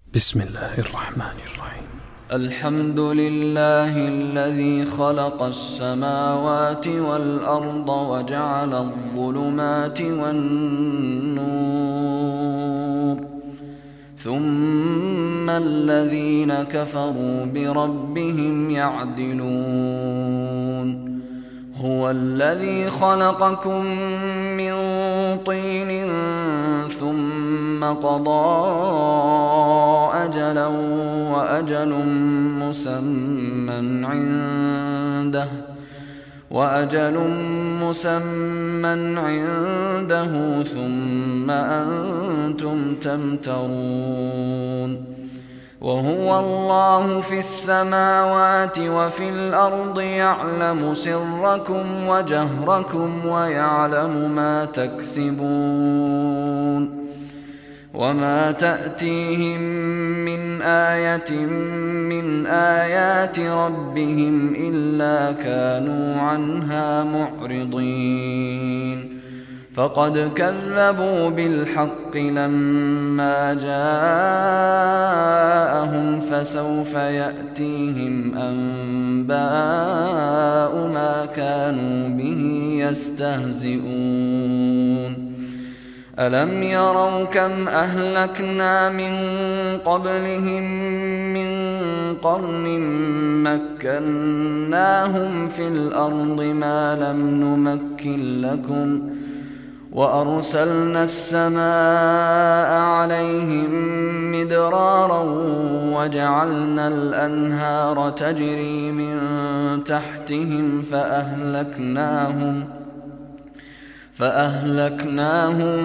بسم الله الرحمن الرحيم. الحمد لله الذي خلق السماوات والأرض وجعل الظلمات والنور، ثم الذين كفروا بربهم يعدلون. هو الذي خلقكم من طين ثم قضى أجلا وأجل مسمى عنده ثم أنتم تمترون. وهو الله في السماوات وفي الأرض يعلم سركم وجهركم ويعلم ما تكسبون. وما تأتيهم من آية من آيات ربهم إلا كانوا عنها معرضين. فقد كذبوا بالحق لما جاءهم، فسوف يأتيهم أنباء ما كانوا به يستهزئون. ألم يروا كم أهلكنا من قبلهم من قرن مكناهم في الأرض ما لم نمكن لكم، وأرسلنا السماء عليهم مدرارا وجعلنا الأنهار تجري من تحتهم فأهلكناهم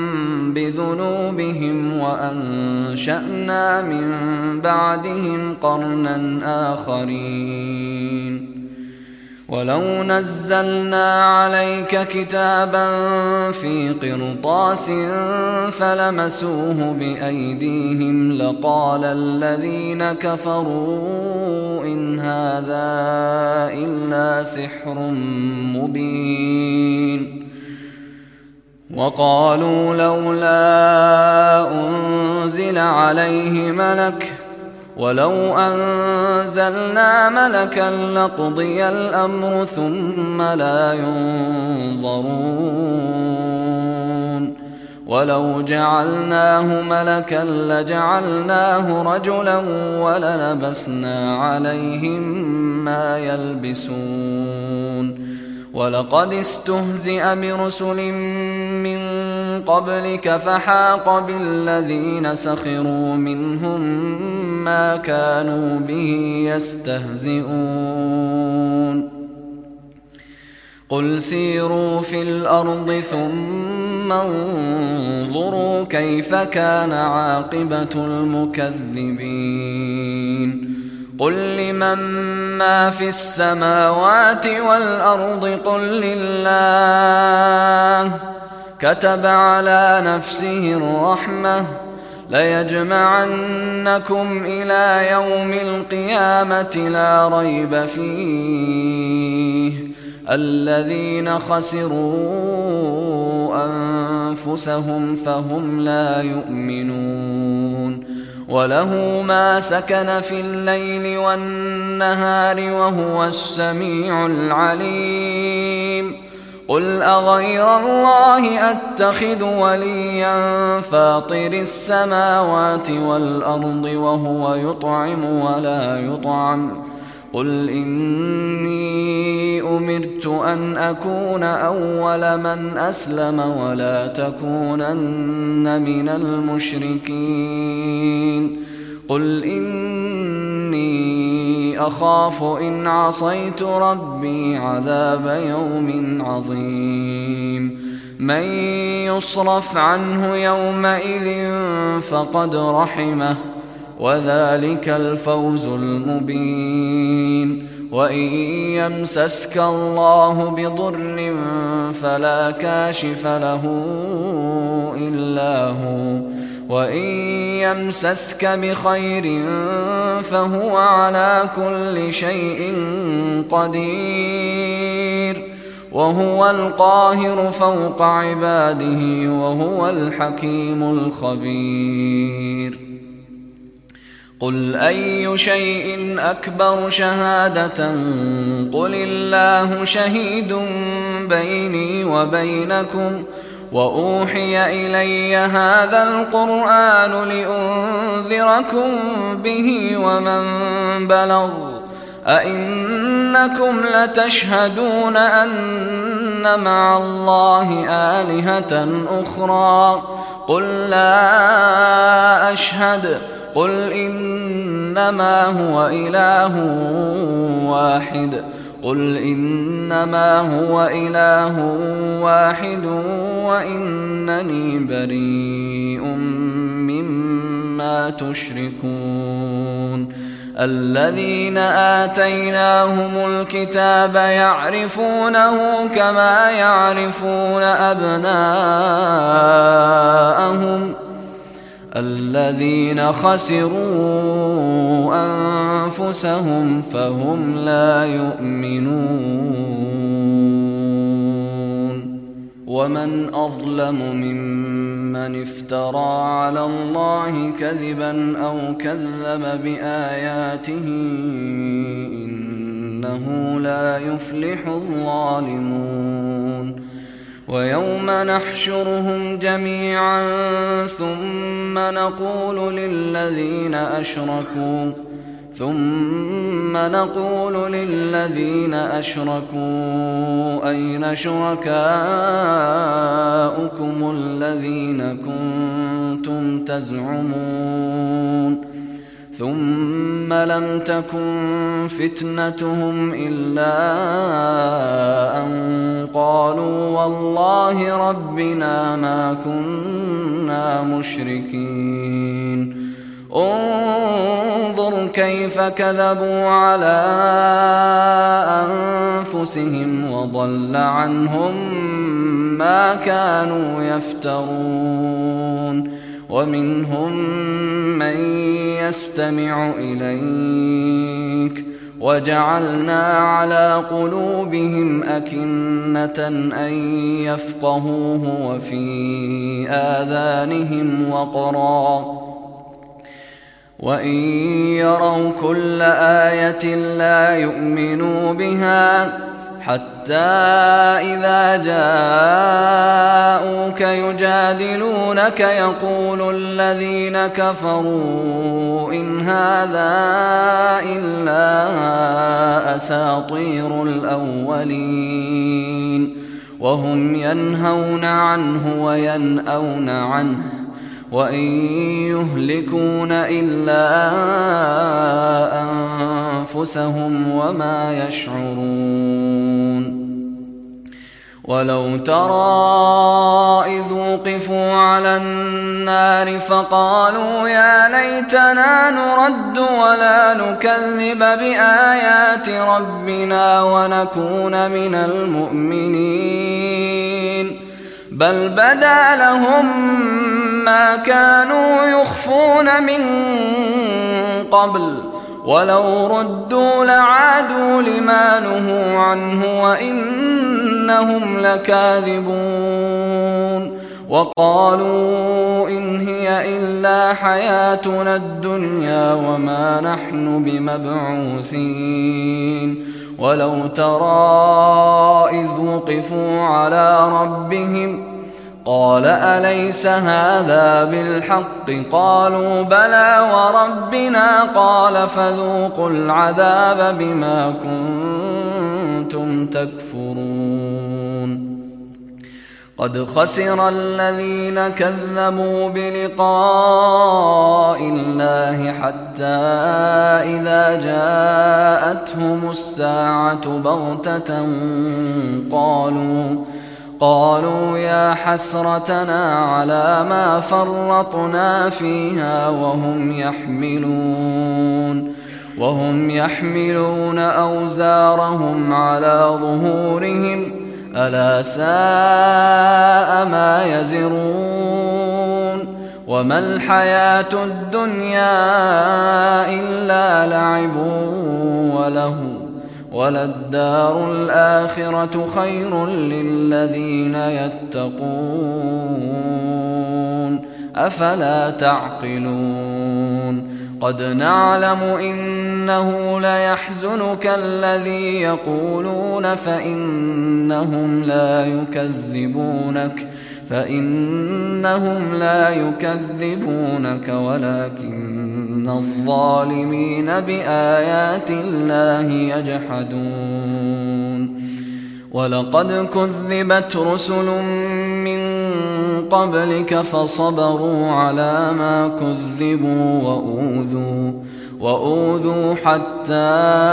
بذنوبهم وأنشأنا من بعدهم قرنا آخرين. ولو نزلنا عليك كتابا في قرطاس فلمسوه بأيديهم لقال الذين كفروا إن هذا إلا سحر مبين. وقالوا لولا أنزل عليه ملك، ولو أنزلنا ملكا لقضي الأمر ثم لا ينظرون. ولو جعلناه ملكا لجعلناه رجلا وللبسنا عليهم ما يلبسون. ولقد استهزئ برسل من قبلك فحاق بالذين سخروا منهم ما كانوا به يستهزئون. قل سيروا في الأرض ثم انظروا كيف كان عاقبة المكذبين. قل لمن ما في السماوات والأرض قل لله، كتب على نفسه الرحمة ليجمعنكم إلى يوم القيامة لا ريب فيه. الذين خسروا أنفسهم فهم لا يؤمنون. وله ما سكن في الليل والنهار وهو السميع العليم. قل أغير الله أتخذ وليا فاطر السماوات والأرض وهو يطعم ولا يطعم. قل إني أمرت أن أكون أول من أسلم ولا تكونن من المشركين. قل إني أخاف إن عصيت ربي عذاب يوم عظيم. من يصرف عنه يومئذ فقد رحمه وذلك الفوز المبين. وإن يمسسك الله بضر فلا كاشف له إلا هو، وإن يمسسك بخير فهو على كل شيء قدير. وهو القاهر فوق عباده وهو الحكيم الخبير. قل أي شيء أكبر شهادة قل الله شهيد بيني وبينكم وأوحي إلي هذا القرآن لأنذركم به ومن بلغ أئنكم لتشهدون أن مع الله آلهة أخرى قل لا أشهد قل إنما هو إله واحد وإنني بريء مما تشركون الذين آتيناهم الكتاب يعرفونه كما يعرفون أبناءهم الذين خسروا أنفسهم فهم لا يؤمنون ومن أظلم ممن افترى على الله كذبا أو كذب بآياته إنه لا يفلح الظالمون ويوم نحشرهم جميعا ثم نقول للذين أشركوا أين شركاؤكم الذين كنتم تزعمون ثم لم تكن فتنتهم إلا أن قالوا والله ربنا ما كنا مشركين انظر كيف كذبوا على أنفسهم وضل عنهم ما كانوا يفترون ومنهم من يستمع إليك وجعلنا على قلوبهم أكنة أن يفقهوه وفي آذانهم وقرا وإن يروا كل آية لا يؤمنوا بها حتى إذا جاءوك يجادلونك يقول الذين كفروا إن هذا إلا أساطير الأولين وهم ينهون عنه وينأون عنه وإن يهلكون إلا أنفسهم وما يشعرون ولو ترى إذ وقفوا على النار فقالوا يا ليتنا نرد ولا نكذب بآيات ربنا ونكون من المؤمنين بل بدا لهم ما كانوا يخفون من قبل ولو ردوا لعادوا لما نهوا عنه وإنهم لكاذبون وقالوا إن هي إلا حياتنا الدنيا وما نحن بمبعوثين ولو ترى إذ وقفوا على ربهم قال أليس هذا بالحق قالوا بلى وربنا قال فذوقوا العذاب بما كنتم تكفرون قد خسر الذين كذبوا بلقاء الله حتى إذا جاءتهم الساعة بغتة قالوا يا حسرتنا على ما فرطنا فيها وهم يحملون أوزارهم على ظهورهم ألا ساء ما يزرون وما الحياة الدنيا إلا لعب ولهو وللدار الآخرة خير للذين يتقون أفلا تعقلون قد نعلم إنه ليحزنك الذي يقولون فإنهم لا يكذبونك ولكن الظالمين بآيات الله يجحدون ولقد كذبت رسل من قبلك فصبروا على ما كذبوا وأوذوا حتى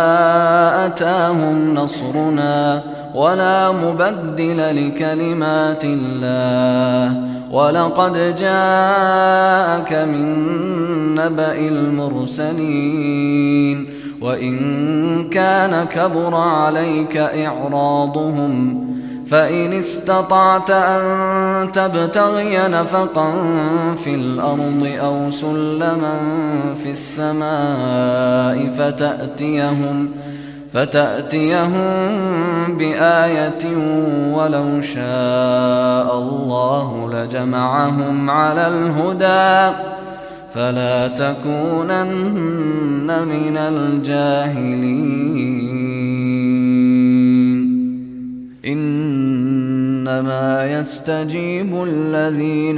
أتاهم نصرنا ولا مبدل لكلمات الله ولقد جاءك من نبأ المرسلين وإن كان كبر عليك إعراضهم فإن استطعت أن تبتغي نفقا في الأرض أو سلما في السماء فتأتيهم بآية ولو شاء الله لجمعهم على الهدى فلا تكونن من الجاهلين إنما يستجيب الذين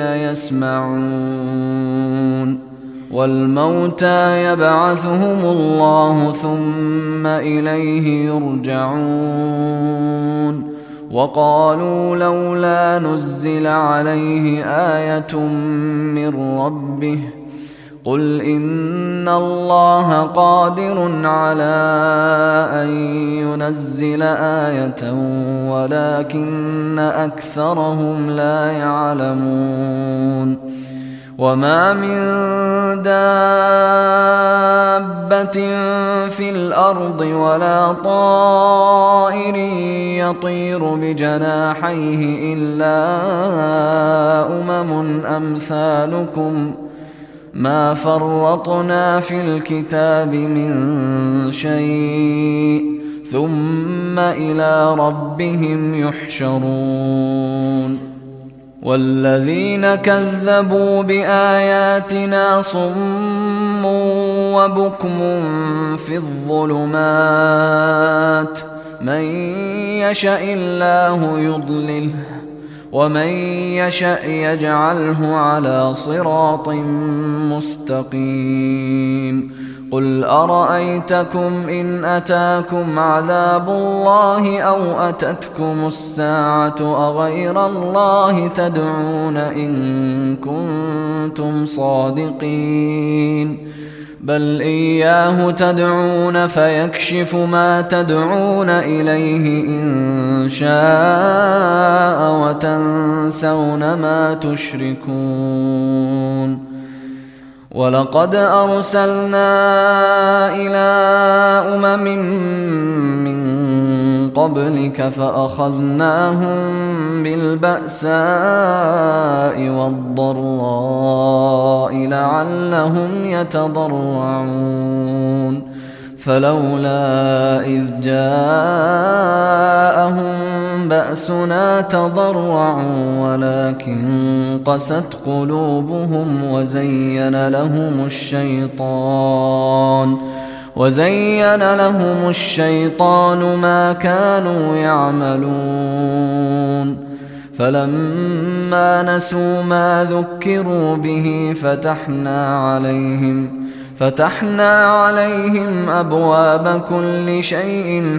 يسمعون والموتى يبعثهم الله ثم إليه يرجعون وقالوا لولا نزل عليه آية من ربه قل إن الله قادر على أن ينزل آية ولكن أكثرهم لا يعلمون وما من دابة في الأرض ولا طائر يطير بجناحيه إلا أمثالكم ما فرطنا في الكتاب من شيء ثم إلى ربهم يحشرون والذين كذبوا بآياتنا صم وبكم في الظلمات من يشأ الله يضلله ومن يشأ يجعله على صراط مستقيم قل أرأيتكم إن أتاكم عذاب الله أو أتتكم الساعة أغير الله تدعون إن كنتم صادقين بل إياه تدعون فيكشف ما تدعون إليه إن شاء وتنسون ما تشركون ولقد أرسلنا إلى أمم من قبلك فأخذناهم بالبأساء والضراء لعلهم يتضرعون فلولا إذ جاءهم بأسنا تضرعوا ولكن قست قلوبهم وزين لهم الشيطان ما كانوا يعملون فلما نسوا ما ذكروا به فتحنا عليهم أبواب كل شيء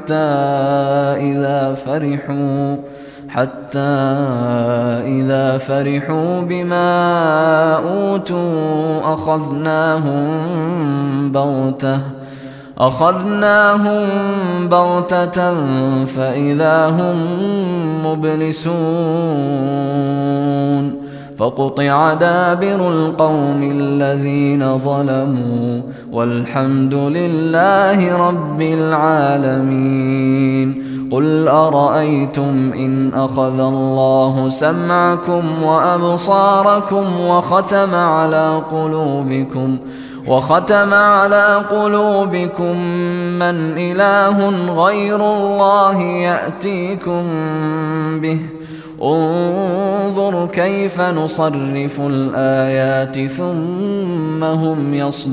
حتى إذا فرحوا بما أوتوا أخذناهم بغتة فإذا هم مبلسون فقطع دابر القوم الذين ظلموا والحمد لله رب العالمين قل أرأيتم إن أخذ الله سمعكم وأبصاركم وختم على قلوبكم من إله غير الله يأتيكم به انظر كيف نصرف الآيات ثم هم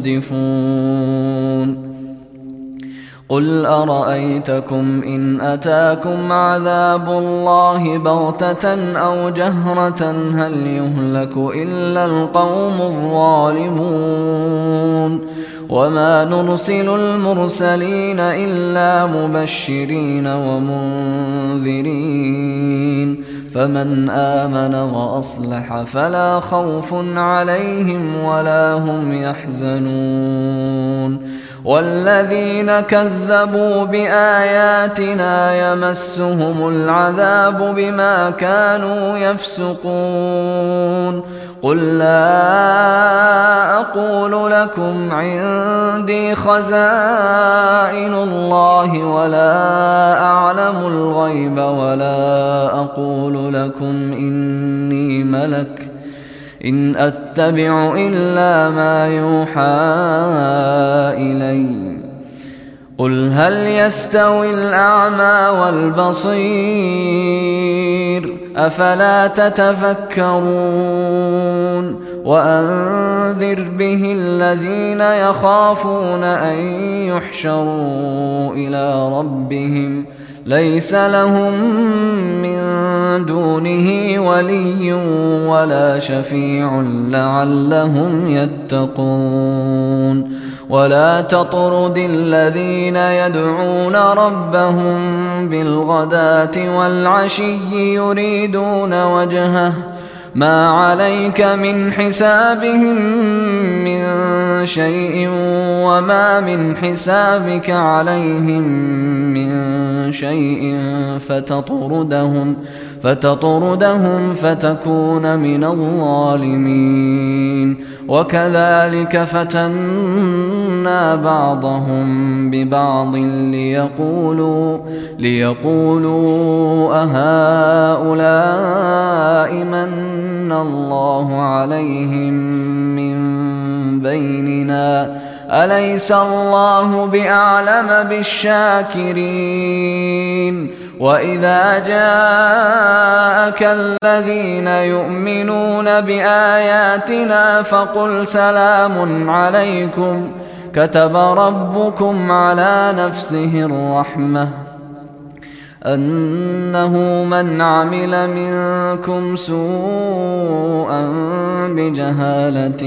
يصدفون قل أرأيتكم إن أتاكم عذاب الله بغتة أو جهرة هل يهلك إلا القوم الظالمون وما نرسل المرسلين إلا مبشرين ومنذرين فمن آمن وأصلح فلا خوف عليهم ولا هم يحزنون والذين كذبوا بآياتنا يمسهم العذاب بما كانوا يفسقون قل لا أقول لكم عندي خزائن الله ولا أعلم الغيب ولا أقول لكم إني ملك إن أتبع إلا ما يوحى إلي قل هل يستوي الأعمى والبصير أفلا تتفكرون وأنذر به الذين يخافون أن يحشروا إلى ربهم ليس لهم من دونه ولي ولا شفيع لعلهم يتقون ولا تطرد الذين يدعون ربهم بالغداة والعشي يريدون وجهه ما عليك من حسابهم من شيء وما من حسابك عليهم من شيء فتطردهم فتكون من الظالمين وكذلك فتنا بعضهم ببعض ليقولوا أهؤلاء من الله عليهم من بيننا أليس الله بأعلم بالشاكرين وإذا جاءك الذين يؤمنون بآياتنا فقل سلام عليكم كتب ربكم على نفسه الرحمة أنه من عمل منكم سوءا بجهالة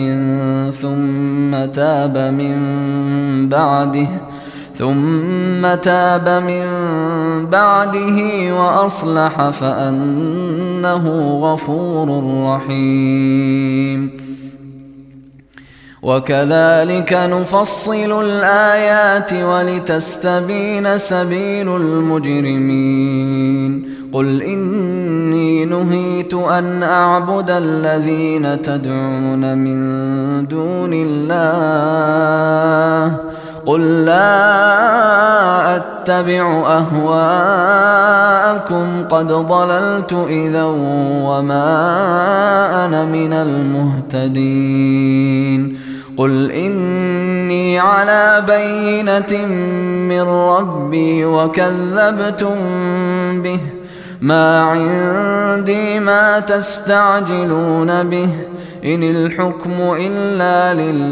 ثم تاب من بعده وأصلح فأنه غفور رحيم وكذلك نفصل الآيات ولتستبين سبيل المجرمين قل إني نهيت أن أعبد الذين تدعون من دون الله قل لا أتبع أهواءكم قد ضللت إذا وما أنا من المهتدين قل إني على بينة من ربي وكذبتم به ما عندي ما تستعجلون به إن الحكم إلا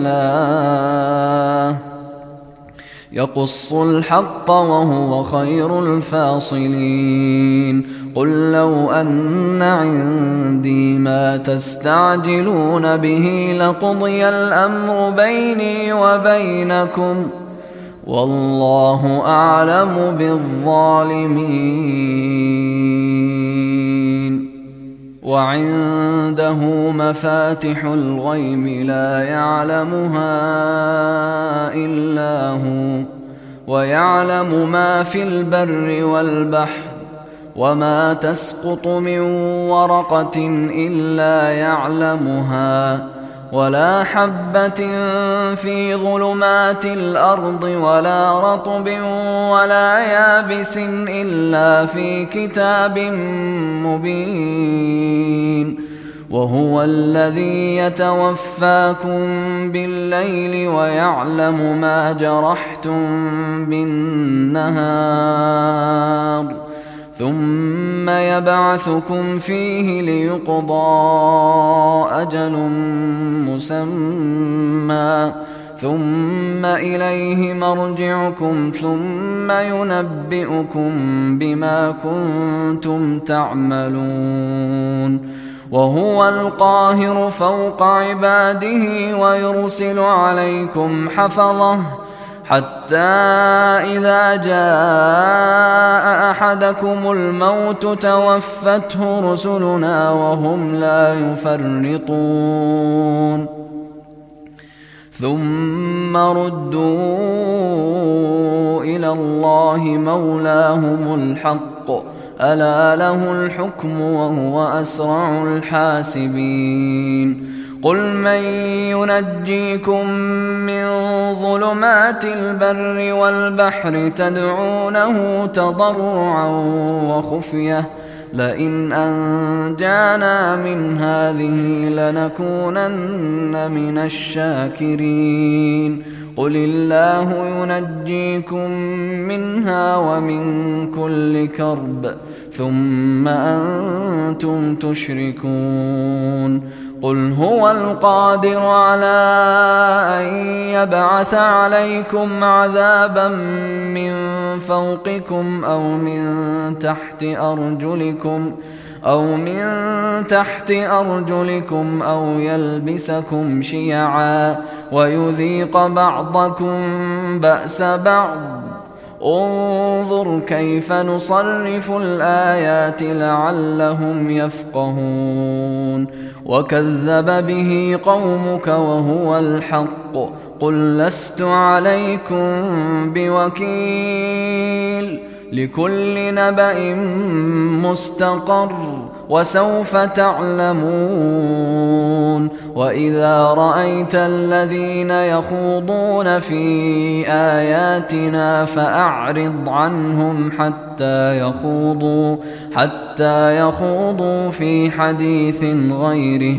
لله يقص الحق وهو خير الفاصلين قل لو أن عندي ما تستعجلون به لقضي الأمر بيني وبينكم والله أعلم بالظالمين وعنده مفاتح الغيب لا يعلمها إلا هو ويعلم ما في البر والبحر وما تسقط من ورقة إلا يعلمها ولا حبة في ظلمات الأرض ولا رطب ولا يابس إلا في كتاب مبين وهو الذي يتوفاكم بالليل ويعلم ما جرحتم بالنهار ثم يبعثكم فيه ليقضى أجل مسمى ثم إليه مرجعكم ثم ينبئكم بما كنتم تعملون وهو القاهر فوق عباده ويرسل عليكم حفظه حتى إذا جاء أحدكم الموت توفته رسلنا وهم لا يفرطون ثم ردوا إلى الله مولاهم الحق ألا له الحكم وهو أسرع الحاسبين قل من ينجيكم من ظلمات البر والبحر تدعونه تضرعا وخفية لئن أنجانا من هذه لنكونن من الشاكرين قل الله ينجيكم منها ومن كل كرب ثم أنتم تشركون قل هو القادر على أن يبعث عليكم عذابا من فوقكم أو من تحت أرجلكم أو يلبسكم شيعا ويذيق بعضكم بأس بعض انظر كيف نصرف الآيات لعلهم يفقهون وكذب به قومك وهو الحق قل لست عليكم بوكيل لكل نبأ مستقر وسوف تعلمون وإذا رأيت الذين يخوضون في آياتنا فأعرض عنهم حتى يخوضوا في حديث غيره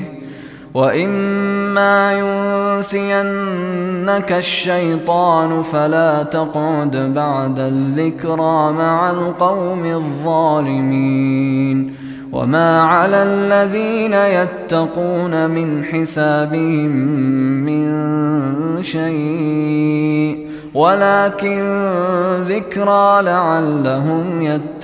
وإما ينسينك الشيطان فلا تقعد بعد الذكرى مع القوم الظالمين وما على الذين يتقون من حسابهم من شيء ولكن ذكرى لعلهم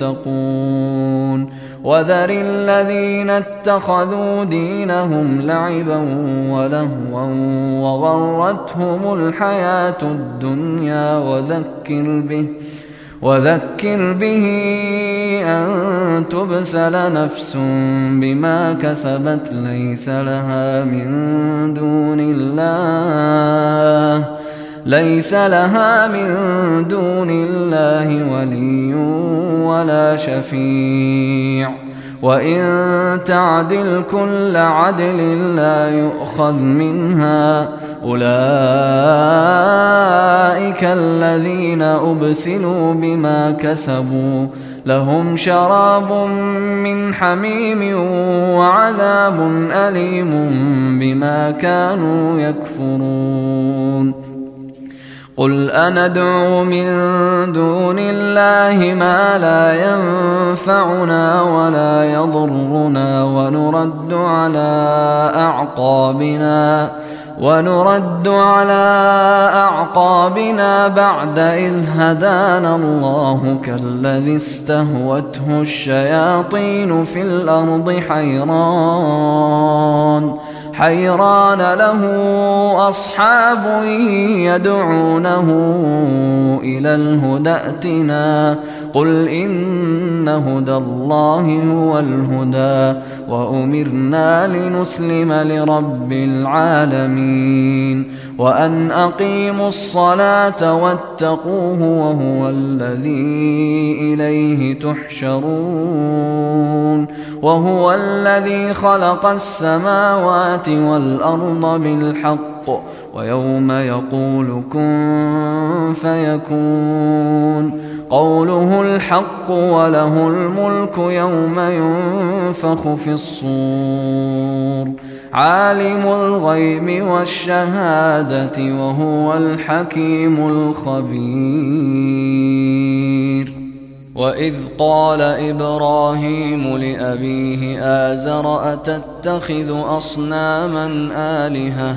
يتقون وذر الذين اتخذوا دينهم لعبا ولهوا وغرتهم الحياة الدنيا وذكر به أن تبسل نفس بما كسبت ليس لها من دون الله ولي ولا شفيع وإن تعدل كل عدل لا يؤخذ منها أولئك الذين أبسلوا بما كسبوا لهم شراب من حميم وعذاب أليم بما كانوا يكفرون قل أندعو من دون الله ما لا ينفعنا ولا يضرنا ونرد على أعقابنا بعد إذ هدانا الله كالذي استهوته الشياطين في الأرض حيران له أصحاب يدعونه إلى الهدى ائتنا قل إن هدى الله هو الهدى وأمرنا لنسلم لرب العالمين وأن أقيموا الصلاة واتقوه وهو الذي إليه تحشرون وهو الذي خلق السماوات والأرض بالحق ويوم يقول كن فيكون قوله الحق وله الملك يوم ينفخ في الصور عالم الغيب والشهادة وهو الحكيم الخبير وإذ قال إبراهيم لأبيه آزر أتتخذ أصناما آلهة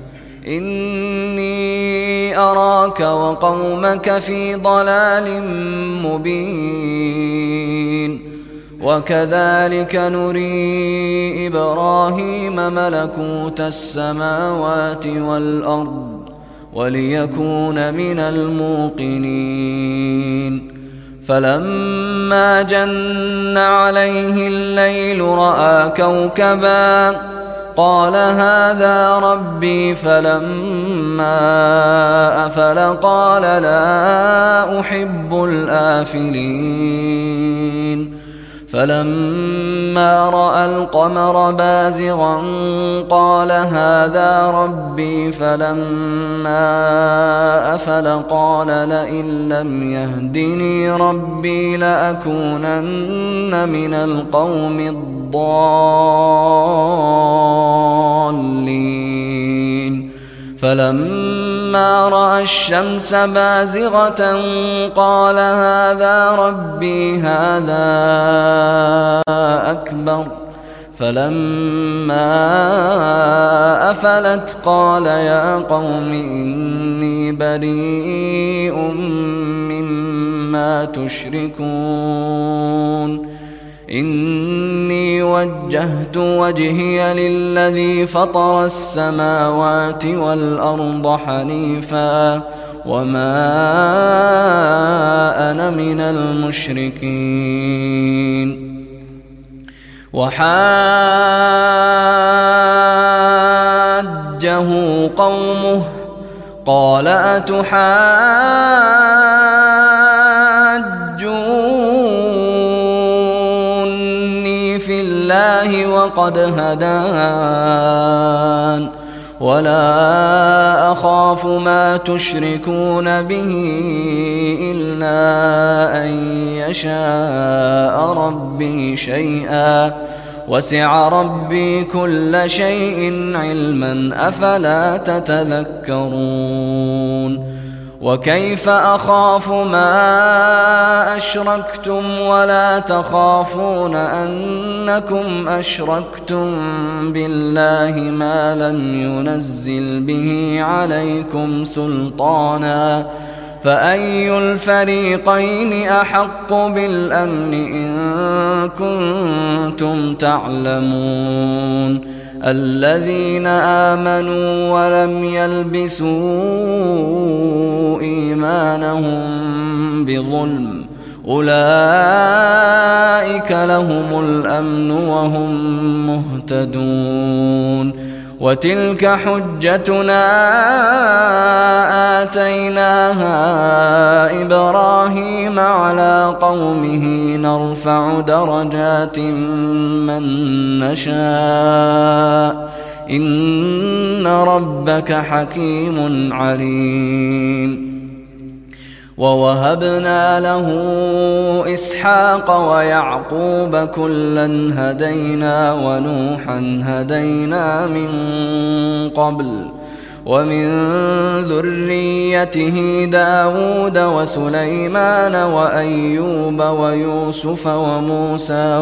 إني أراك وقومك في ضلال مبين وكذلك نري إبراهيم ملكوت السماوات والأرض وليكون من الموقنين فلما جن عليه الليل رأى كوكبا قال هذا ربي فلما أفل قال لا أحب الآفلين فلما رأى القمر بازغا قال هذا ربي فلما أفل قال لئن لم يهدني ربي لأكونن من القوم الضالين فلما رأى الشمس بازغة قال هذا ربي هذا أكبر فلما أفلت قال يا قوم إني بريء مما تشركون إني وجهت وجهي للذي فطر السماوات والأرض حنيفا وما أنا من المشركين وحاجه قومه قال أتحاجوني في الله وقد هدان ولا أخاف ما تشركون به إلا أن يشاء ربي شيئا وسع ربي كل شيء علما أفلا تتذكرون وكيف أخاف ما أشركتم ولا تخافون أنكم أشركتم بالله ما لم ينزل به عليكم سلطانا فأي الفريقين أحق بالأمن إن كنتم تعلمون الذين آمنوا ولم يلبسوا إيمانهم بظلم أولئك لهم الأمن وهم مهتدون وتلك حجتنا آتيناها إبراهيم على قومه نرفع درجات من نشاء إن ربك حكيم عليم ووهبنا له إسحاق ويعقوب كلا هدينا ونوحا هدينا من قبل ومن ذريته داود وسليمان وأيوب ويوسف وموسى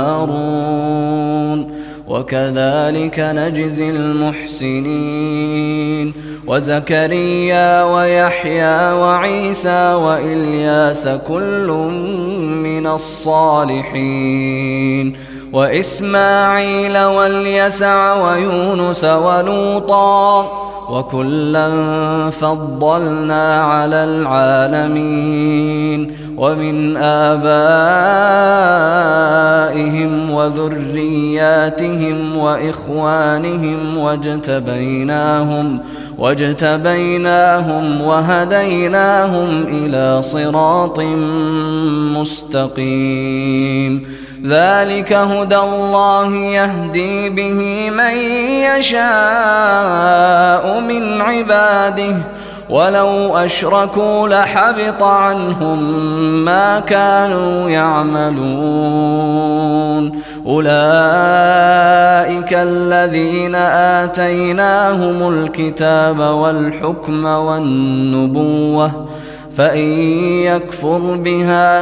وهارون وكذلك نجزي المحسنين وزكريا ويحيى وعيسى وإلياس كل من الصالحين وإسماعيل واليسع ويونس ولوطا وكلا فضلنا على العالمين ومن آبائهم وذرياتهم وإخوانهم واجتبيناهم وهديناهم إلى صراط مستقيم ذلك هدى الله يهدي به من يشاء من عباده ولو أشركوا لحبط عنهم ما كانوا يعملون أولئك الذين آتيناهم الكتاب والحكم والنبوة فإن يكفر بها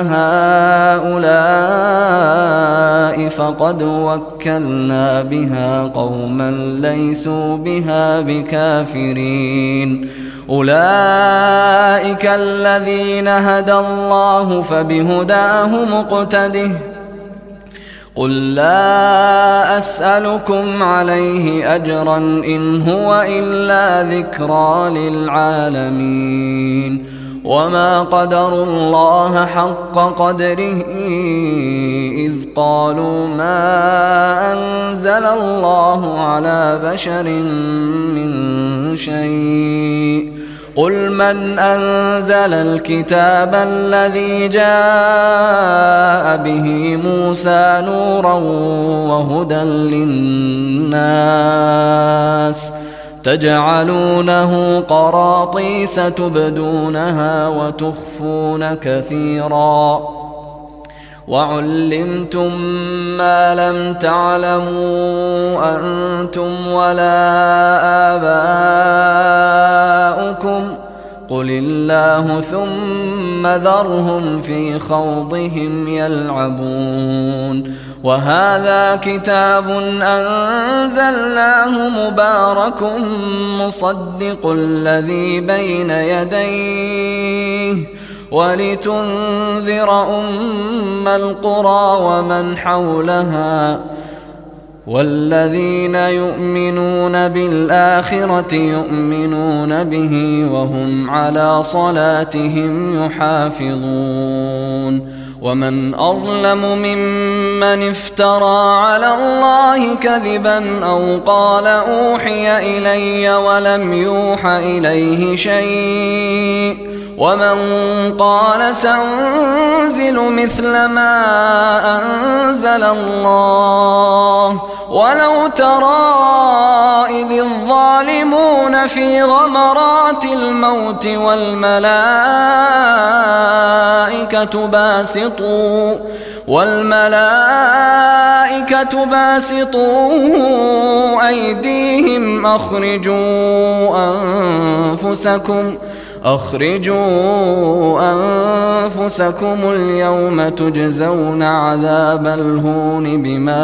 هؤلاء فقد وكلنا بها قوما ليسوا بها بكافرين. أولئك الذين هدى الله فبهداه مقتده. قل لا أسألكم عليه أجرا إن هو إلا ذكرى للعالمين. وما قدروا الله حق قدره إذ قالوا ما أنزل الله على بشر من شيء. قل من أنزل الكتاب الذي جاء به موسى نورا وهدى للناس تجعلونه قراطيس تبدونها وتخفون كثيرا وعلمتم ما لم تعلموا أنتم ولا آباؤكم قل الله ثم ذرهم في خوضهم يلعبون. وهذا كتاب أنزلناه مبارك مصدق الذي بين يديه ولتنذر أم القرى ومن حولها والذين يؤمنون بالآخرة يؤمنون به وهم على صلاتهم يحافظون. ومن أظلم ممن افترى على الله كذبا أو قال أوحي إلي ولم يوح إليه شيء ومن قال سأنزل مثل ما أنزل الله. ولو ترى إذ الظالمون في غمرات الموت والملائكة باسطوا أيديهم أخرجوا أنفسكم اليوم تجزون عذاب الهون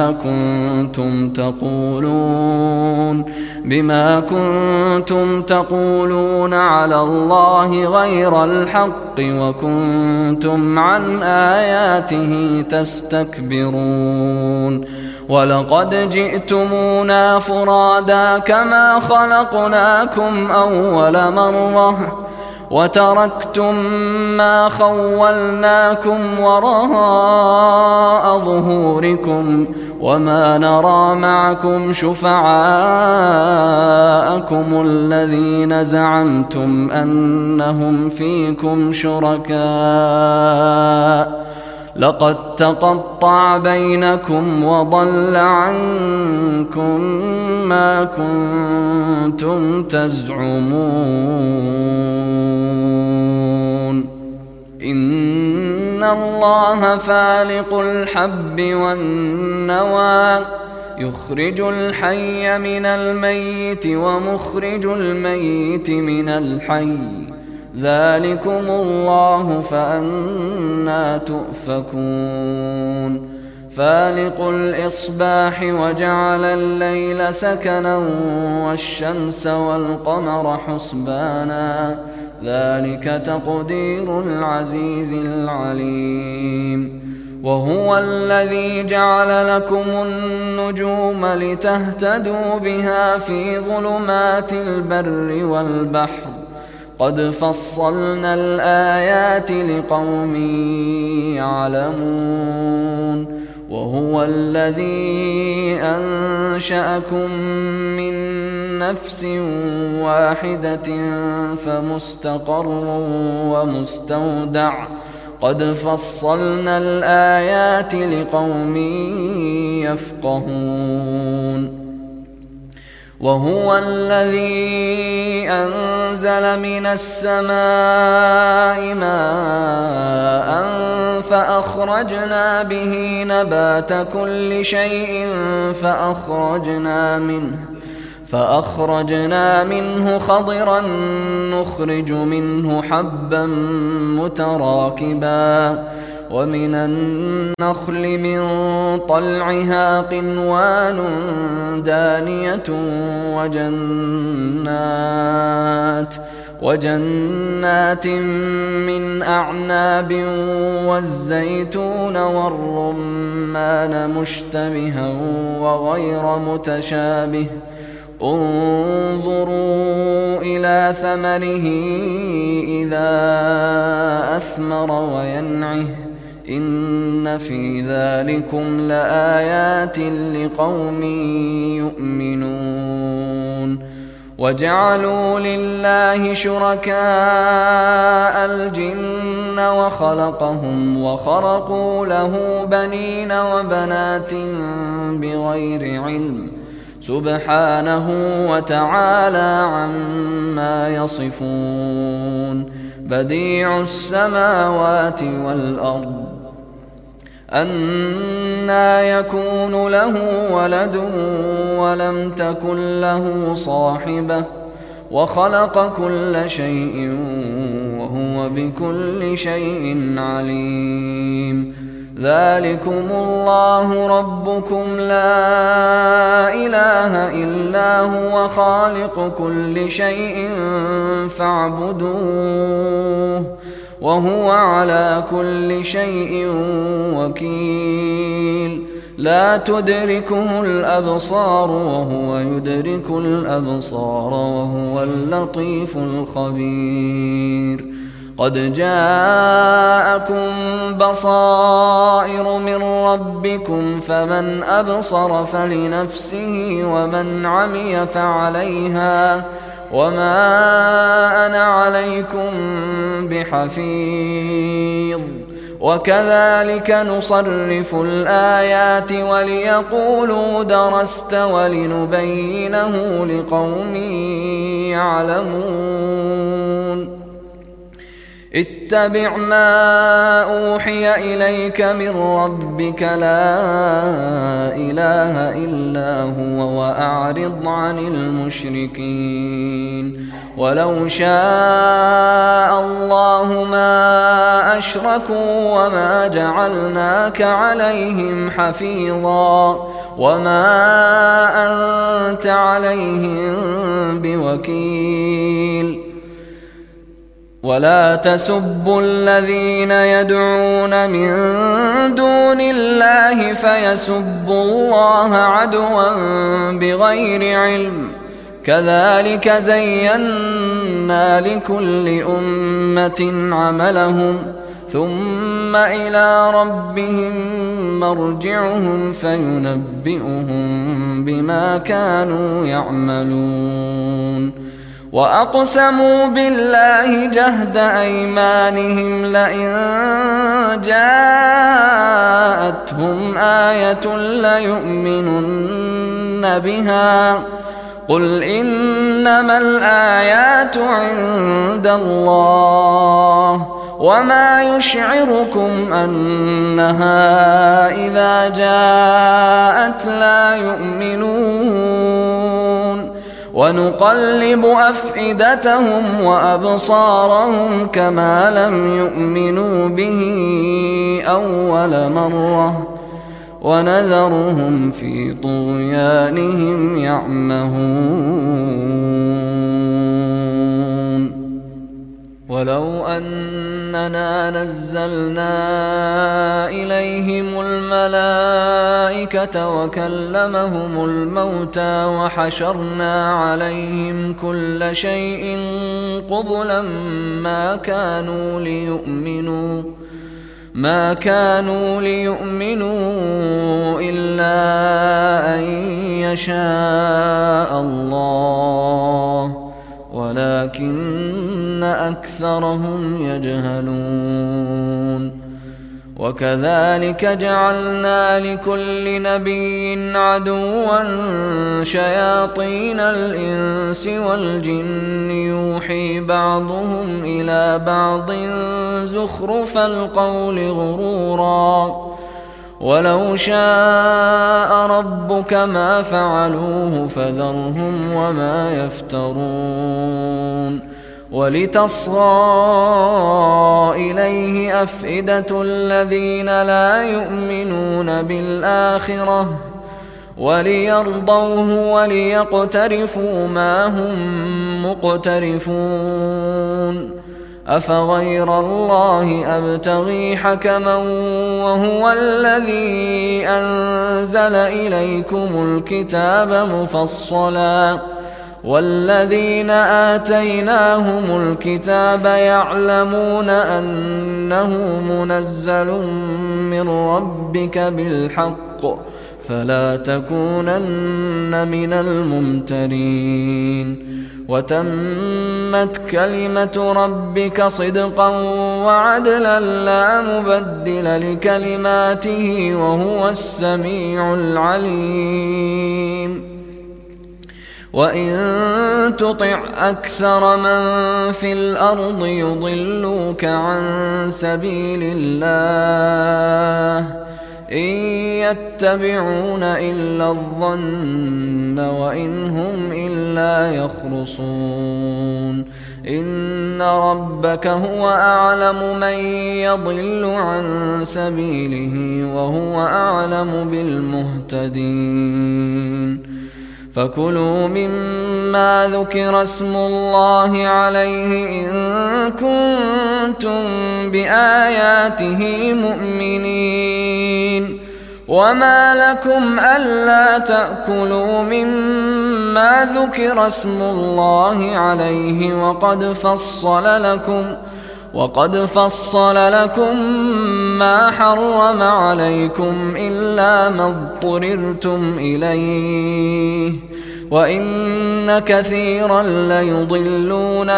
بما كنتم تقولون على الله غير الحق وكنتم عن آياته تستكبرون. ولقد جئتمونا فرادا كما خلقناكم أول مرة وتركتم ما خولناكم وراء ظهوركم وما نرى معكم شفعاءكم الذين زعمتم أنهم فيكم شركاء لقد تقطع بينكم وضل عنكم ما كنتم تزعمون. إن الله فالق الحب والنوى يخرج الحي من الميت ومخرج الميت من الحي ذلكم الله فأنى تؤفكون. فالق الإصباح وجعل الليل سكنا والشمس والقمر حسبانا ذلك تقدير العزيز العليم. وهو الذي جعل لكم النجوم لتهتدوا بها في ظلمات البر والبحر قد فصلنا الآيات لقوم يعلمون. وهو الذي أنشأكم من نفس واحدة فمستقر ومستودع قد فصلنا الآيات لقوم يفقهون. وهو الذي أنزل من السماء ماء فأخرجنا فأخرجنا منه خضرا نخرج منه حبا متراكبا ومن النخل من طلعها قنوان دانية وجنات من أعناب والزيتون والرمان مشتبها وغير متشابه انظروا إلى ثمره إذا أثمر وينعه إن في ذلكم لآيات لقوم يؤمنون وجعلوا لله شركاء الجن وخلقهم وخرقوا له بنين وبنات بغير علم سبحانه وتعالى عما يصفون بديع السماوات والأرض أنى يكون له ولد ولم تكن له صاحبة وخلق كل شيء وهو بكل شيء عليم ذلكم الله ربكم لا إله إلا هو خالق كل شيء فاعبدوه وهو على كل شيء وكيل لا تدركه الأبصار وهو يدرك الأبصار وهو اللطيف الخبير قد جاءكم بصائر من ربكم فمن أبصر فلنفسه ومن عمي فعليها وما أنا عليكم بحفيظ وكذلك نصرف الآيات وليقولوا درست ولنبينه لقوم يعلمون اتبع ما أوحي إليك من ربك لا إله إلا هو وأعرض عن المشركين ولو شاء الله ما أشركوا وما جعلناك عليهم حفيظا وما أنت عليهم بوكيل ولا تسبوا الذين يدعون من دون الله فيسبوا الله عدوا بغير علم كذلك زينا لكل أمة عملهم ثم إلى ربهم مرجعهم فينبئهم بما كانوا يعملون وأقسموا بالله جهد أيمانهم لئن جاءتهم آية ليؤمنن بها قل إنما الآيات عند الله وما يشعركم أنها إذا جاءت لا يؤمنون ونقلب أفئدتهم وأبصارهم كما لم يؤمنوا به أول مرة ونذرهم في طغيانهم يعمهون ولو أننا نزلنا إليهم الملائكة وكلمهم الموتى وحشرنا عليهم كل شيء قبلا ما كانوا ليؤمنوا إلا أن يشاء الله ولكن أكثرهم يجهلون وكذلك جعلنا لكل نبي عدوا شياطين الإنس والجن يوحي بعضهم إلى بعض زخرف القول غرورا ولو شاء ربك ما فعلوه فذرهم وما يفترون ولتصغى إليه أفئدة الذين لا يؤمنون بالآخرة وليرضوه وليقترفوا ما هم مقترفون أفغير الله أبتغي حكما وهو الذي أنزل إليكم الكتاب مفصلا والذين آتيناهم الكتاب يعلمون أنه منزل من ربك بالحق فلا تكونن من الممترين وتمت كلمة ربك صدقا وعدلا لا مبدل لكلماته وهو السميع العليم وإن تطع أكثر من في الأرض يضلوك عن سبيل الله إن يتبعون إلا الظن وإن هم إلا يخرصون إن ربك هو أعلم من يضل عن سبيله وهو أعلم بالمهتدين فكلوا مما ذكر اسم الله عليه إن كنتم بآياته مؤمنين وما لكم ألا تأكلوا مما ذكر اسم الله عليه وقد فصل لكم ما حرم عليكم إلا ما اضطررتم إليه وإن كثيرا ليضلون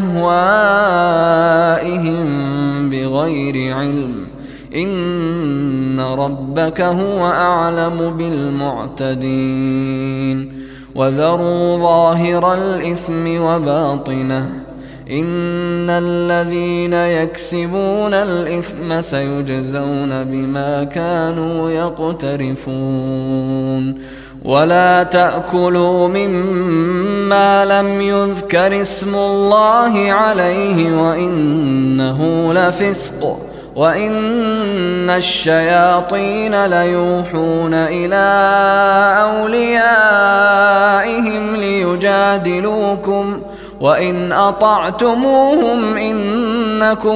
بأهوائهم بغير علم إن ربك هو أعلم بالمعتدين وذروا ظاهر الإثم وباطنه إن الذين يكسبون الإثم سيجزون بما كانوا يقترفون ولا تأكلوا مما لم يذكر اسم الله عليه وإنه لفسق وإن الشياطين ليوحون إلى أوليائهم ليجادلوكم وإن أطعتموهم إنكم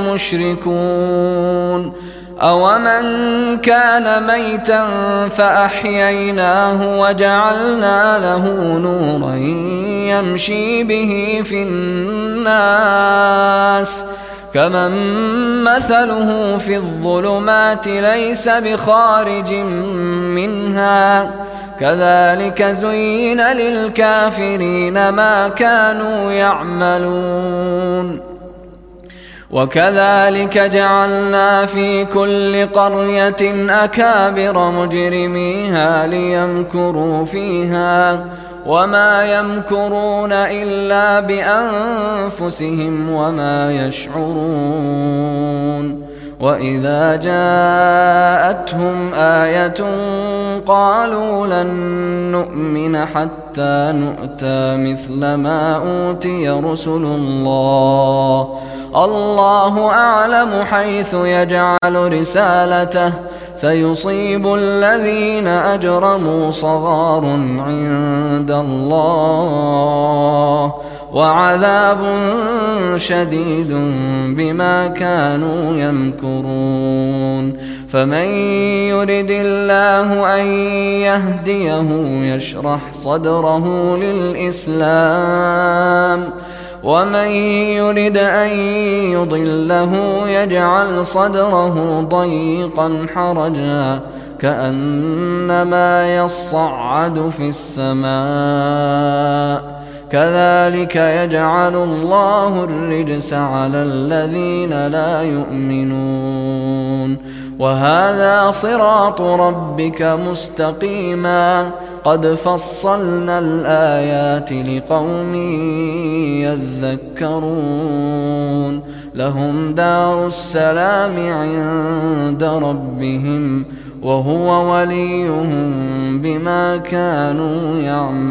لمشركون أومن كان ميتا فأحييناه وجعلنا له نورا يمشي به في الناس كمن مثله في الظلمات ليس بخارج منها كذلك زين للكافرين ما كانوا يعملون وكذلك جعلنا في كل قرية أكابر مجرميها ليمكروا فيها وما يمكرون إلا بأنفسهم وما يشعرون وإذا جاءتهم آية قالوا لن نؤمن حتى نؤتى مثل ما أوتي رسل الله أعلم حيث يجعل رسالته سيصيب الذين أجرموا صغار عند الله وعذاب شديد بما كانوا يمكرون فمن يرد الله أن يهديه يشرح صدره للإسلام ومن يرد أن يضله يجعل صدره ضيقا حرجا كأنما يصعد في السماء كذلك يجعل الله الرجس على الذين لا يؤمنون وهذا صراط ربك مستقيما قد فصلنا الآيات لقوم يذكرون لهم دار السلام عند ربهم وهو وليهم بما كانوا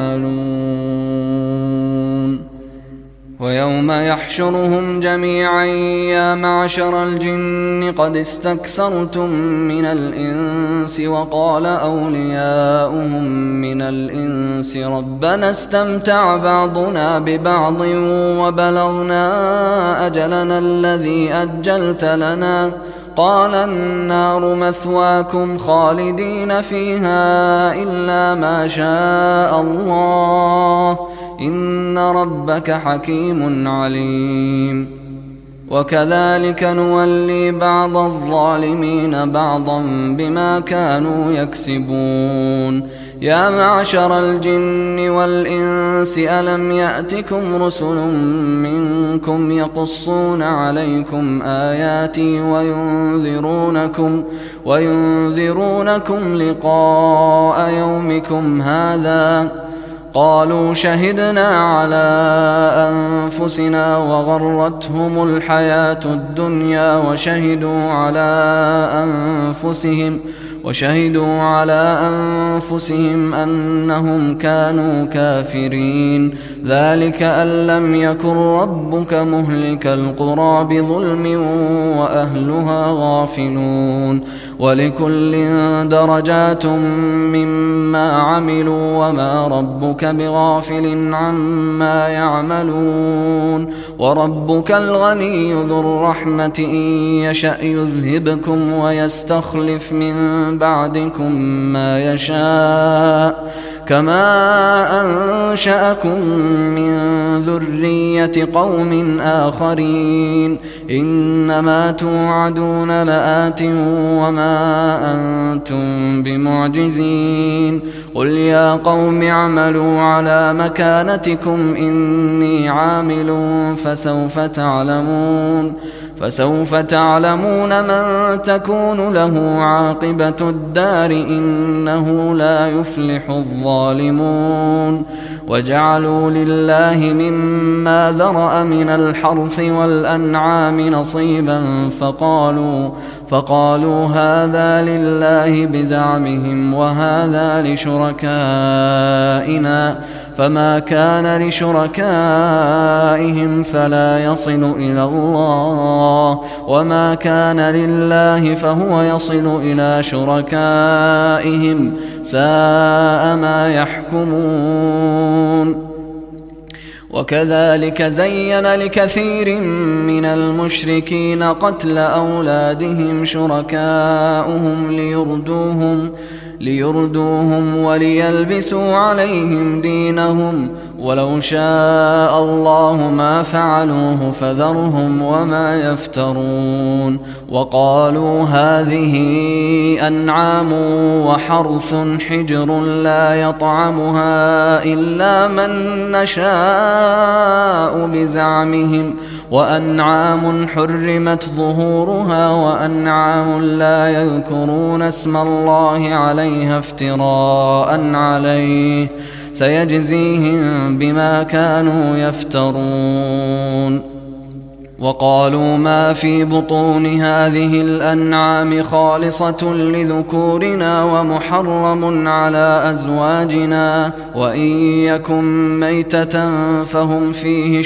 يعملون. ويوم يحشرهم جميعا يا معشر الجن قد استكثرتم من الإنس وقال أولياؤهم من الإنس ربنا استمتع بعضنا ببعض وبلغنا أجلنا الذي أجلت لنا قال النار مثواكم خالدين فيها إلا ما شاء الله إن ربك حكيم عليم. وكذلك نولي بعض الظالمين بعضا بما كانوا يكسبون. يا معشر الجن والإنس ألم يأتكم رسل منكم يقصون عليكم آياتي وينذرونكم لقاء يومكم هذا قالوا شهدنا على أنفسنا وغرتهم الحياة الدنيا وشهدوا على أنفسهم أنهم كانوا كافرين. ذلك أن لم يكن ربك مهلك القرى بظلم وأهلها غافلون. ولكل درجات مما عملوا وما ربك بغافل عما يعملون. وربك الغني ذو الرحمة إن يشأ يذهبكم ويستخلف من بعدكم ما يشاء كما أنشأكم من ذرية قوم آخرين. إنما توعدون لآت وما أنتم بمعجزين. قل يا قوم اعملوا على مكانتكم إني عامل فسوف تعلمون من تكون له عاقبة الدار إنه لا يفلح الظالمون. وجعلوا لله مما ذرأ من الحرث والأنعام نصيبا فقالوا هذا لله بزعمهم وهذا لشركائنا فما كان لشركائهم فلا يصل إلى الله وما كان لله فهو يصل إلى شركائهم ساء ما يحكمون. وكذلك زين لكثير من المشركين قتل أولادهم شركاؤهم ليردوهم وليلبسوا عليهم دينهم ولو شاء الله ما فعلوه فذرهم وما يفترون. وقالوا هذه أنعام وحرث حجر لا يطعمها إلا من نشاء بزعمهم وأنعام حرمت ظهورها وأنعام لا يذكرون اسم الله عليها افتراء عليه سيجزيهم بما كانوا يفترون. وقالوا ما في بطون هذه الأنعام خالصة لذكورنا ومحرم على أزواجنا وإن يكن ميتة فهم فيه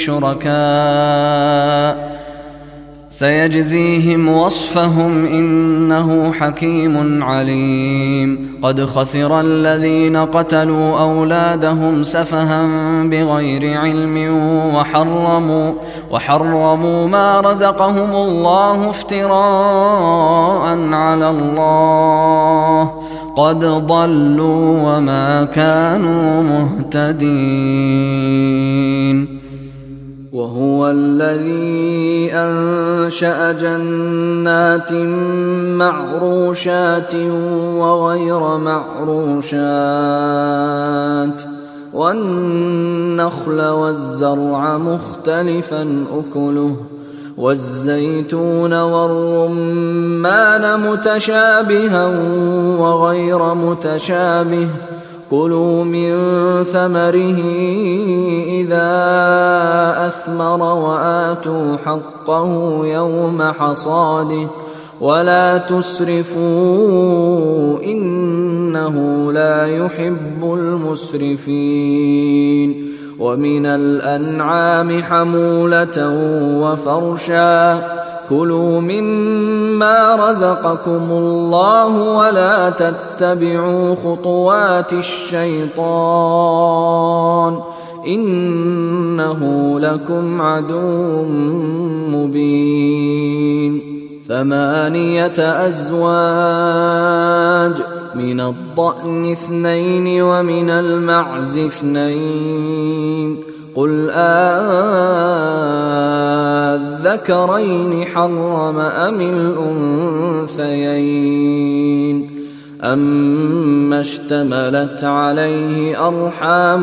شركاء سيجزيهم وصفهم إنه حكيم عليم. قد خسر الذين قتلوا أولادهم سفها بغير علم وحرموا ما رزقهم الله افتراء على الله قد ضلوا وما كانوا مهتدين. وهو الذي أنشأ جنات معروشات وغير معروشات والنخل والزرع مختلفا أكله والزيتون والرمان متشابها وغير متشابه كلوا من ثمره إذا أثمر وآتوا حقه يوم حصاده ولا تسرفوا إنه لا يحب المسرفين. ومن الأنعام حمولة وفرشا كلوا مما رزقكم الله ولا تتبعوا خطوات الشيطان إنه لكم عدو مبين. 8 أزواج من الضأن 2 ومن المعز 2 قل الذكرين حرم أم الأنثيين أما اشتملت عليه أرحام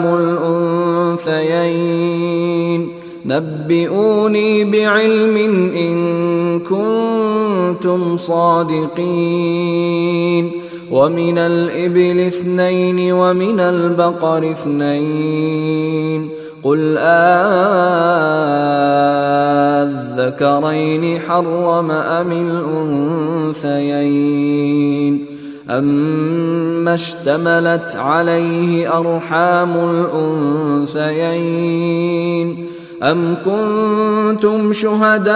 الأنثيين نبئوني بعلم إن كنتم صادقين. ومن الإبل 2 ومن البقر 2 قل الذكرين حرم أم الأنثيين أما اشتملت عليه أرحام الأنثيين أم كنتم شهداء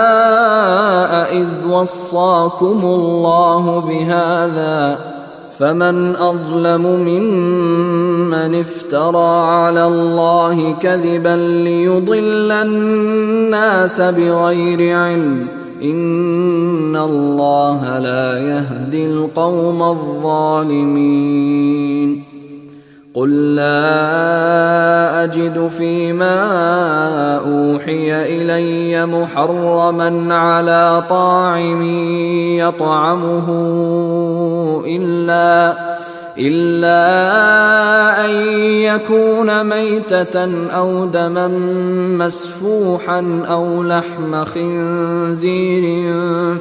إذ وصاكم الله بهذا فمن أظلم ممن افترى على الله كذبا ليضل الناس بغير علم إن الله لا يهدي القوم الظالمين. قل لا أجد فيما أوحي إلي محرما على طاعم يطعمه إلا أن يكون ميتة أو دما مسفوحا أو لحم خنزير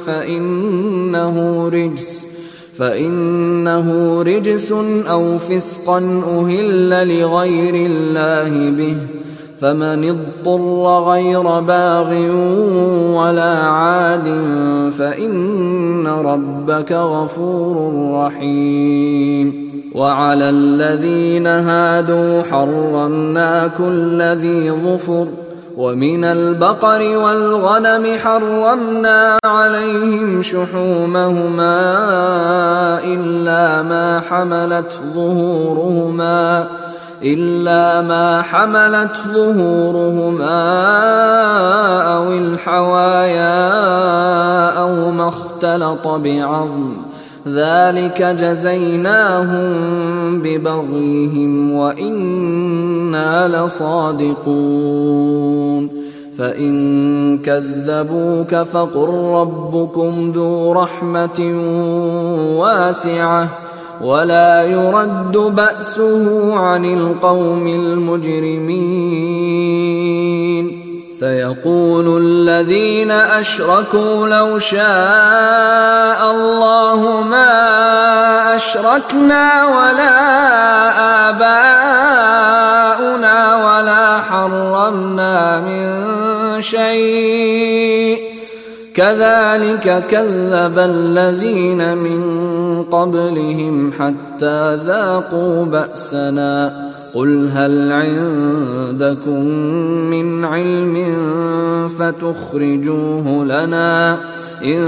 فإنه رجس أو فسقا أهل لغير الله به فمن اضطر غير باغ ولا عاد فإن ربك غفور رحيم. وعلى الذين هادوا حرمنا كل ذي ظفر ومن البقر والغنم حرمنا عليهم شحومهما إلا ما حملت ظهورهما أو الحوايا أو ما اختلط بعظم ذلك جزيناهم ببغيهم وإنا لصادقون. فإن كذبوك فقل ربكم ذو رحمة واسعة ولا يرد بأسه عن القوم المجرمين. سيقول الذين أشركوا لو شاء الله ما أشركنا ولا آباؤنا ولا حرمنا من شيء كذلك كذب الذين من قبلهم حتى ذاقوا بأسنا قل هل عندكم من علم فتخرجوه لنا إن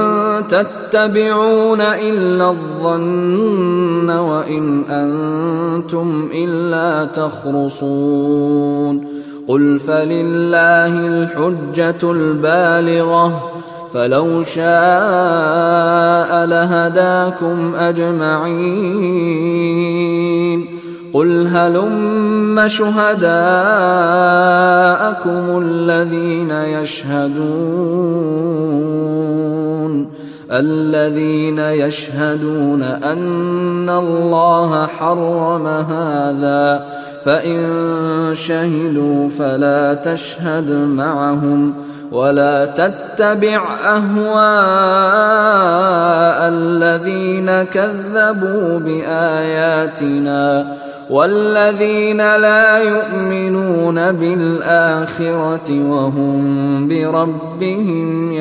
تتبعون إلا الظن وإن أنتم إلا تخرصون. قل فلله الحجة البالغة فلو شاء لهداكم أجمعين. قل هلم شهداءكم الذين يشهدون أن الله حرم هذا فإن شهدوا فلا تشهد معهم ولا تتبع أهواء الذين كذبوا بآياتنا والذين لا يؤمنون بالآخرة وهم بربهم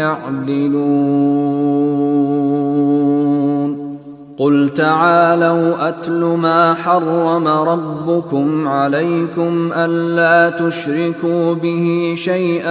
يعدلون قل تعالوا أتل ما حرم ربكم عليكم ألا تشركوا به شيئا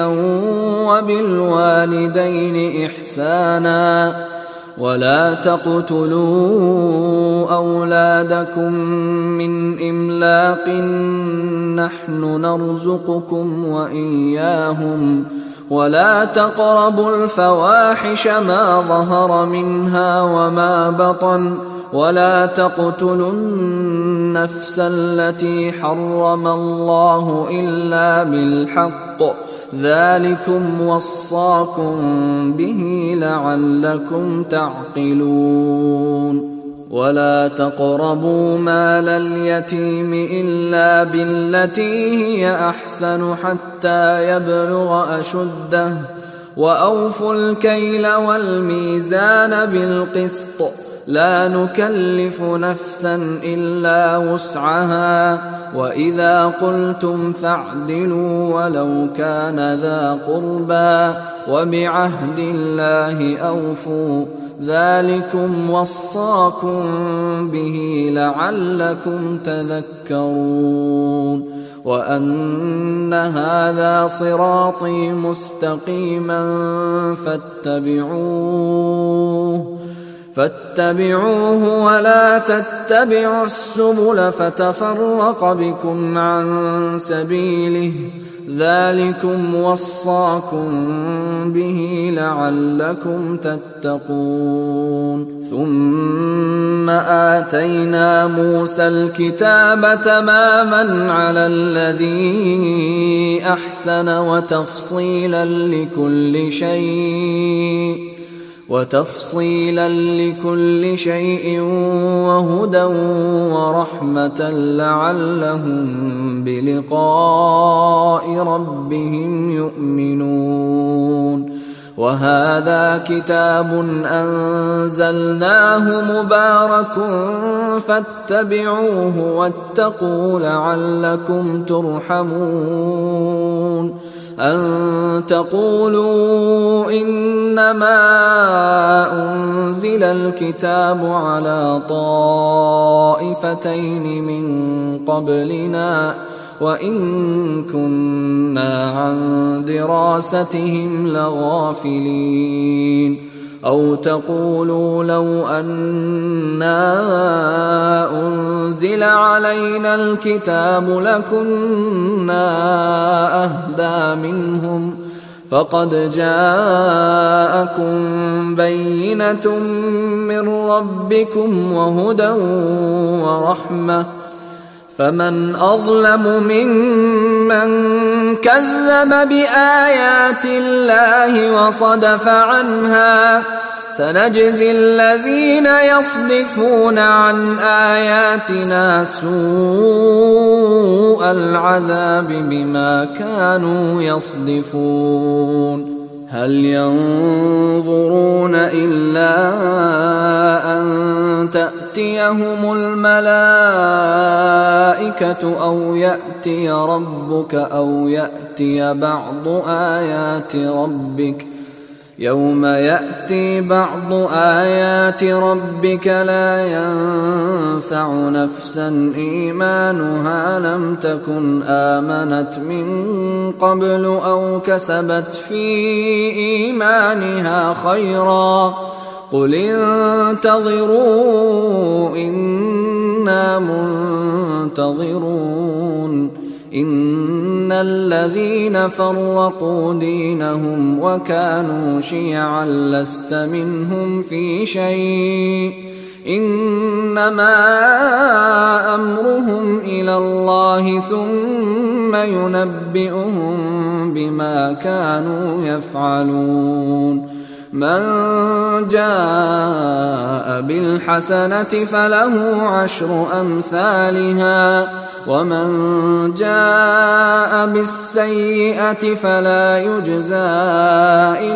وبالوالدين إحسانا ولا تقتلوا أولادكم من إملاق نحن نرزقكم وإياهم ولا تقربوا الفواحش ما ظهر منها وما بطن ولا تقتلوا النفس التي حرم الله إلا بالحق ذلكم وصاكم به لعلكم تعقلون ولا تقربوا مال اليتيم إلا بالتي هي أحسن حتى يبلغ أشده وأوفوا الكيل والميزان بالقسط لا نكلف نفسا إلا وسعها وإذا قلتم فاعدلوا ولو كان ذا قربى وبعهد الله أوفوا ذلكم وصاكم به لعلكم تذكرون وأن هذا صراطي مستقيما فاتبعوه ولا تتبعوا السبل فتفرق بكم عن سبيله ذلكم وصاكم به لعلكم تتقون ثم آتينا موسى الكتاب تماما على الذي أحسن وتفصيلا لكل شيء وهدى ورحمة لعلهم بلقاء ربهم يؤمنون وهذا كتاب أنزلناه مبارك فاتبعوه واتقوا لعلكم ترحمون أن تقولوا إنما أنزل الكتاب على طائفتين من قبلنا وإن كنا عن دراستهم لغافلين أو تقولوا لو أنا أنزل علينا الكتاب لكنا أهدى منهم فقد جاءكم بينة من ربكم وهدى ورحمة فمن أظلم ممن كذب بآيات الله وصدف عنها سنجزي الذين يصدفون عن آياتنا سوء العذاب بما كانوا يصدفون هل ينظرون إلا أن تأتيهم الملائكة أو يأتي ربك أو يأتي بعض آيات ربك يوم يأتي بعض آيات ربك لا ينفع نفسا إيمانها لم تكن آمنت من قبل أو كسبت في إيمانها خيرا قل انتظروا إنا منتظرون إن الذين فرقوا دينهم وكانوا شيعا لست منهم في شيء إنما أمرهم إلى الله ثم ينبئهم بما كانوا يفعلون من جاء بالحسنة فله 10 أمثالها ومن جاء بالسيئة فلا يجزى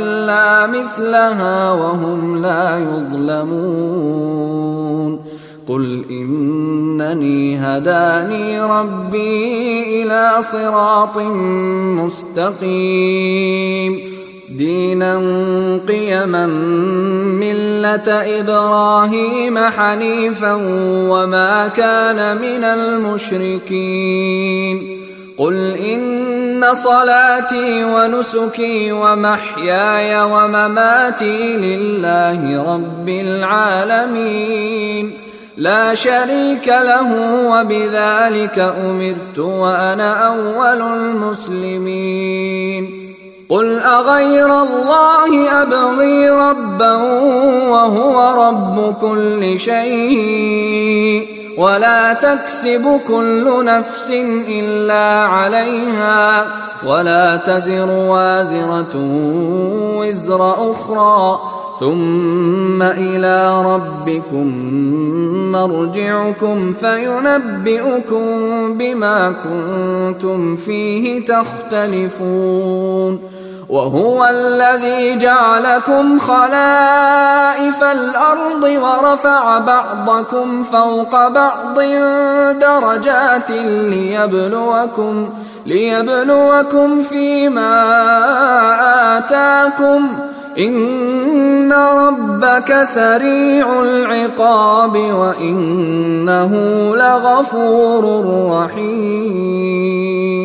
إلا مثلها وهم لا يظلمون قل إنني هداني ربي إلى صراط مستقيم دينا قيما ملة إبراهيم حنيفا وما كان من المشركين قل إن صلاتي ونسكي ومحياي ومماتي لله رب العالمين لا شريك له وبذلك أمرت وأنا أول المسلمين قل أغير الله أبغي ربا وهو رب كل شيء ولا تكسب كل نفس إلا عليها ولا تزر وازرة وزر أخرى ثم إلى ربكم مرجعكم فينبئكم بما كنتم فيه تختلفون وهو الذي جعلكم خلائف الأرض ورفع بعضكم فوق بعض درجات ليبلوكم فيما آتاكم إن ربك سريع العقاب وإنه لغفور رحيم